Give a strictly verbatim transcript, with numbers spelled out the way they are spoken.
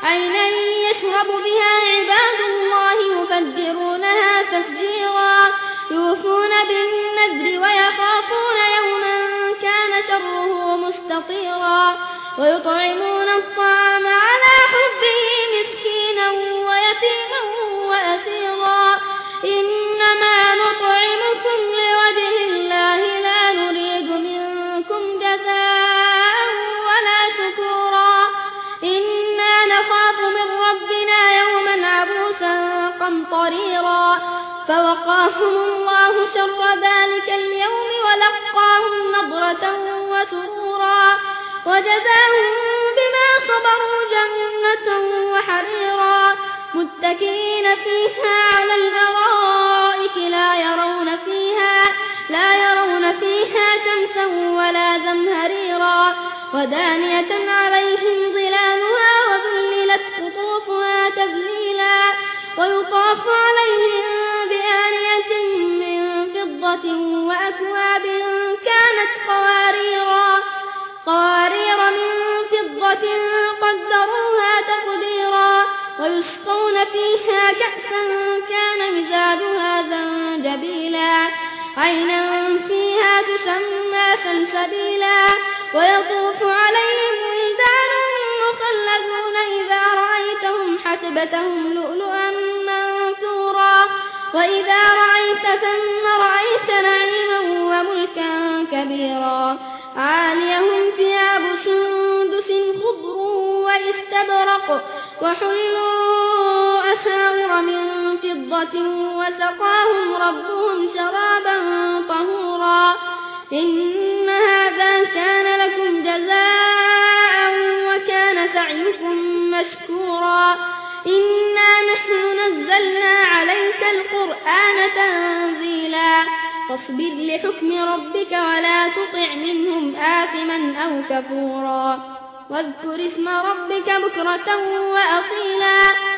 عينا يشرب بها عباد الله يفجرونها تفجيرا يوفون بالنذر ويخافون يوما كان شره مستطيرا ويطعمون الطعام على حبه مسكينا ويتيما وأسيرا إنما نطعمكم لوجه الله لا نريد منكم جزاء ولا شكورا إنا نخاف من ربنا يوما عبوسا قمطريرا فوقاهم الله شر ذلك اليوم ولقاهم نضرة وسرورا وجزاهم بما صبروا جنة وحريرا متكئين فيها على الأرائك لا يرون فيها لا يرون فيها شمسا ولا زمهريرا ودانية عليهم ظلالها وذللت قطوفها تذليلا ويطاف عليهم بآنية من فضة وأكواب كانت قواريرا قوارير من فضة قدروها تقديرا ويسقون فيها كأسا كان مزاجها زنجبيلا عينا فيها تسمى سلسبيلا ويطوف عليهم ولدان مخلدون إذا رأيتهم حسبتهم لؤلؤا منثورا وإذا رأيت ثم رأيت نعيما وملكا كبيرا عاليهم ثياب سندس خضر واستبرق وحلوا أساور من فضة وسقاهم ربهم شرابا طهورا إن هذا كان لكم جزاء وكان سعيكم مشكورا إنا نحن نزلنا عليك القرآن تنزيلا فاصبر لحكم ربك ولا تطع منهم آثما أو كفورا واذكر اسم ربك بكرة وأصيلا